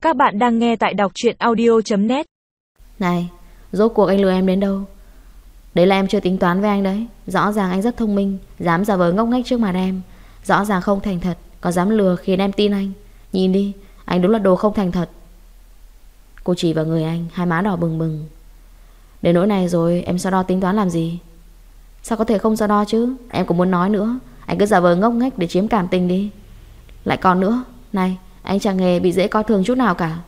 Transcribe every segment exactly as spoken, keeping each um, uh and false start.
Các bạn đang nghe tại đọc truyện audio chấm net. Này, rốt cuộc anh lừa em đến đâu? Đấy là em chưa tính toán với anh đấy. Rõ ràng anh rất thông minh, dám giả vờ ngốc nghếch trước mặt em. Rõ ràng không thành thật, còn dám lừa khiến em tin anh. Nhìn đi, anh đúng là đồ không thành thật. Cô chỉ vào người anh, hai má đỏ bừng bừng. Đến nỗi này rồi, em so đo tính toán làm gì? Sao có thể không so đo chứ? Em cũng muốn nói nữa. Anh cứ giả vờ ngốc nghếch để chiếm cảm tình đi. Lại còn nữa, này, anh chẳng hề bị dễ coi thường chút nào cả.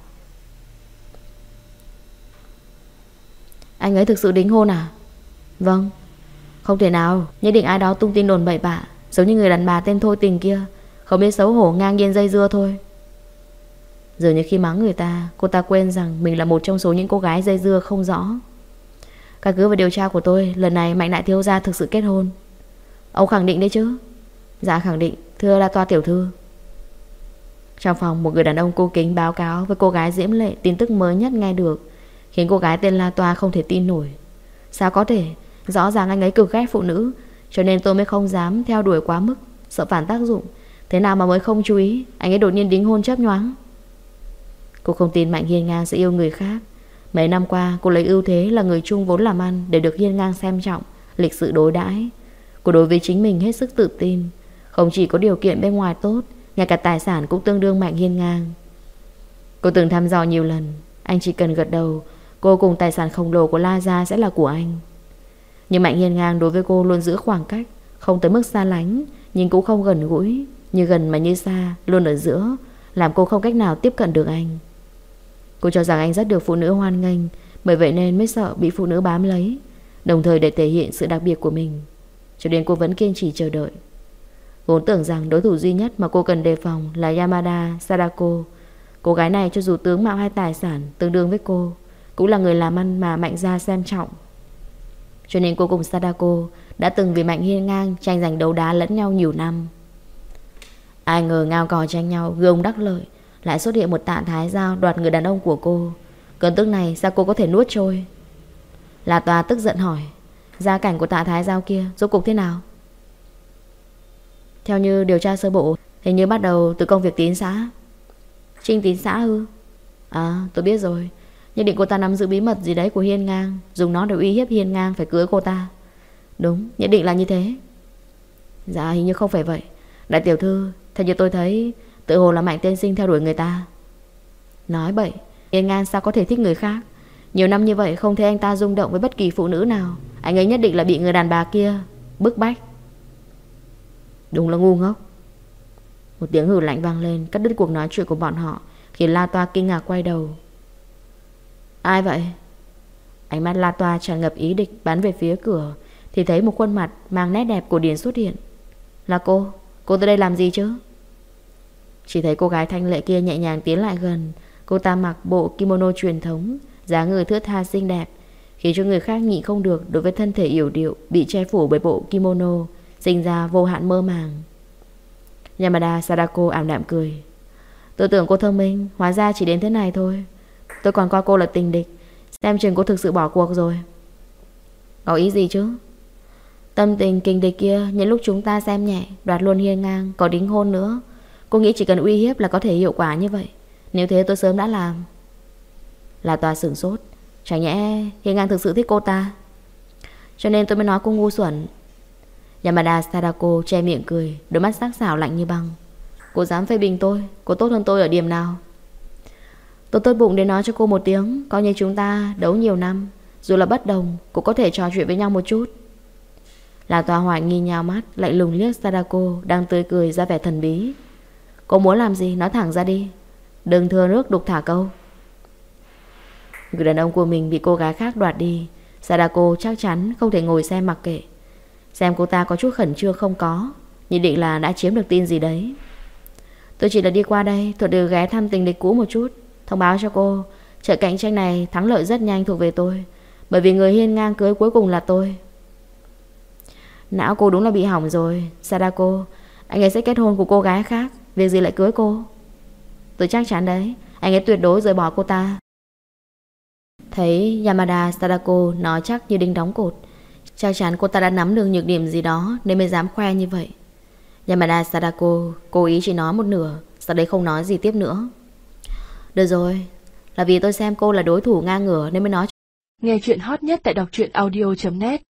Anh ấy thực sự đính hôn à? Vâng. Không thể nào, nhất định ai đó tung tin đồn bậy bạ, giống như người đàn bà tên Thôi Tình kia, không biết xấu hổ ngang nhiên dây dưa thôi. Dường như khi mắng người ta, cô ta quên rằng mình là một trong số những cô gái dây dưa không rõ. Căn cứ vào điều tra của tôi, lần này Mạnh đại thiếu gia thực sự kết hôn. Ông khẳng định đấy chứ? Dạ khẳng định, thưa La Toa tiểu thư. Trong phòng, một người đàn ông cô kính báo cáo với cô gái diễm lệ tin tức mới nhất nghe được, khiến cô gái tên La Toa không thể tin nổi. Sao có thể? Rõ ràng anh ấy cực ghét phụ nữ, cho nên tôi mới không dám theo đuổi quá mức, sợ phản tác dụng. Thế nào mà mới không chú ý anh ấy đột nhiên đính hôn chớp nhoáng. Cô không tin Mạnh Hiên Ngang sẽ yêu người khác. Mấy năm qua cô lấy ưu thế là người chung vốn làm ăn để được Hiên Ngang xem trọng, lịch sự đối đãi. Cô đối với chính mình hết sức tự tin, không chỉ có điều kiện bên ngoài tốt, ngay cả tài sản cũng tương đương Mạnh Hiên Ngang. Cô từng thăm dò nhiều lần, anh chỉ cần gật đầu, cô cùng tài sản khổng lồ của La Gia sẽ là của anh. Nhưng Mạnh Hiên Ngang đối với cô luôn giữ khoảng cách, không tới mức xa lánh, nhưng cũng không gần gũi, như gần mà như xa, luôn ở giữa, làm cô không cách nào tiếp cận được anh. Cô cho rằng anh rất được phụ nữ hoan nghênh, bởi vậy nên mới sợ bị phụ nữ bám lấy, đồng thời để thể hiện sự đặc biệt của mình. Cho nên cô vẫn kiên trì chờ đợi. Vốn tưởng rằng đối thủ duy nhất mà cô cần đề phòng là Yamada Sadako. Cô gái này cho dù tướng mạo hay tài sản tương đương với cô, cũng là người làm ăn mà Mạnh gia xem trọng. Cho nên cô cùng Sadako đã từng vì Mạnh Hiên Ngang tranh giành đấu đá lẫn nhau nhiều năm. Ai ngờ ngao cò tranh nhau, gương đắc lợi, lại xuất hiện một Tạ Thái Giao đoạt người đàn ông của cô. Cơn tức này sao cô có thể nuốt trôi? La Toa tức giận hỏi, gia cảnh của Tạ Thái Giao kia rốt cuộc thế nào? Theo như điều tra sơ bộ, hình như bắt đầu từ công việc tín xã. Trinh tín xã ư? À, tôi biết rồi. Nhất định cô ta nắm giữ bí mật gì đấy của Hiên Ngang, dùng nó để uy hiếp Hiên Ngang phải cưới cô ta. Đúng, nhất định là như thế. Dạ hình như không phải vậy. Đại tiểu thư, theo như tôi thấy, tự hồ là Mạnh tiên sinh theo đuổi người ta. Nói bậy, Hiên Ngang sao có thể thích người khác? Nhiều năm như vậy không thấy anh ta rung động với bất kỳ phụ nữ nào. Anh ấy nhất định là bị người đàn bà kia bức bách. Đúng là ngu ngốc. Một tiếng hừ lạnh vang lên, cắt đứt cuộc nói chuyện của bọn họ, khiến La Toa kinh ngạc quay đầu. Ai vậy? Ánh mắt La Toa tràn ngập ý địch bắn về phía cửa, thì thấy một khuôn mặt mang nét đẹp cổ điển xuất hiện. Là cô? Cô tới đây làm gì chứ? Chỉ thấy cô gái thanh lệ kia nhẹ nhàng tiến lại gần. Cô ta mặc bộ kimono truyền thống, dáng người thướt tha xinh đẹp, khiến cho người khác nhịn không được đối với thân thể yểu điệu bị che phủ bởi bộ kimono, sinh ra vô hạn mơ màng. Yamada Sadako ảm đạm cười. Tôi tưởng cô thông minh, hóa ra chỉ đến thế này thôi. Tôi còn coi cô là tình địch, xem chừng cô thực sự bỏ cuộc rồi. Có ý gì chứ? Tâm tình kình địch kia những lúc chúng ta xem nhẹ, đoạt luôn Hiên Ngang, có đính hôn nữa. Cô nghĩ chỉ cần uy hiếp là có thể hiệu quả như vậy. Nếu thế tôi sớm đã làm. La Toa sửng sốt. Chẳng nhẽ Hiên Ngang thực sự thích cô ta? Cho nên tôi mới nói cô ngu xuẩn. Yamada Sadako che miệng cười, đôi mắt sắc sảo lạnh như băng. Cô dám phê bình tôi? Cô tốt hơn tôi ở điểm nào? Tôi tốt bụng để nói cho cô một tiếng, coi như chúng ta đấu nhiều năm, dù là bất đồng cũng có thể trò chuyện với nhau một chút. La Toa hoài nghi nhào mắt, lại lùng liếc Sadako đang tươi cười ra vẻ thần bí. Cô muốn làm gì nói thẳng ra đi, đừng thừa nước đục thả câu. Người đàn ông của mình bị cô gái khác đoạt đi, Sadako chắc chắn không thể ngồi xem mặc kệ. Xem cô ta có chút khẩn trương không có, nhất định là đã chiếm được tin gì đấy. Tôi chỉ là đi qua đây, thuận đường ghé thăm tình địch cũ một chút, thông báo cho cô, trận cạnh tranh này thắng lợi rất nhanh thuộc về tôi, bởi vì người Hiên Ngang cưới cuối cùng là tôi. Não cô đúng là bị hỏng rồi. Sadako, anh ấy sẽ kết hôn của cô gái khác, việc gì lại cưới cô? Tôi chắc chắn đấy, anh ấy tuyệt đối rời bỏ cô ta. Thấy Yamada Sadako nói chắc như đinh đóng cột, chắc chắn cô ta đã nắm được nhược điểm gì đó nên mới dám khoe như vậy. Yamada Sadako cố ý chỉ nói một nửa, sau đấy không nói gì tiếp nữa. Được rồi, là vì tôi xem cô là đối thủ ngang ngửa nên mới nói. Nghe chuyện hot nhất tại đọc truyện audio chấm net.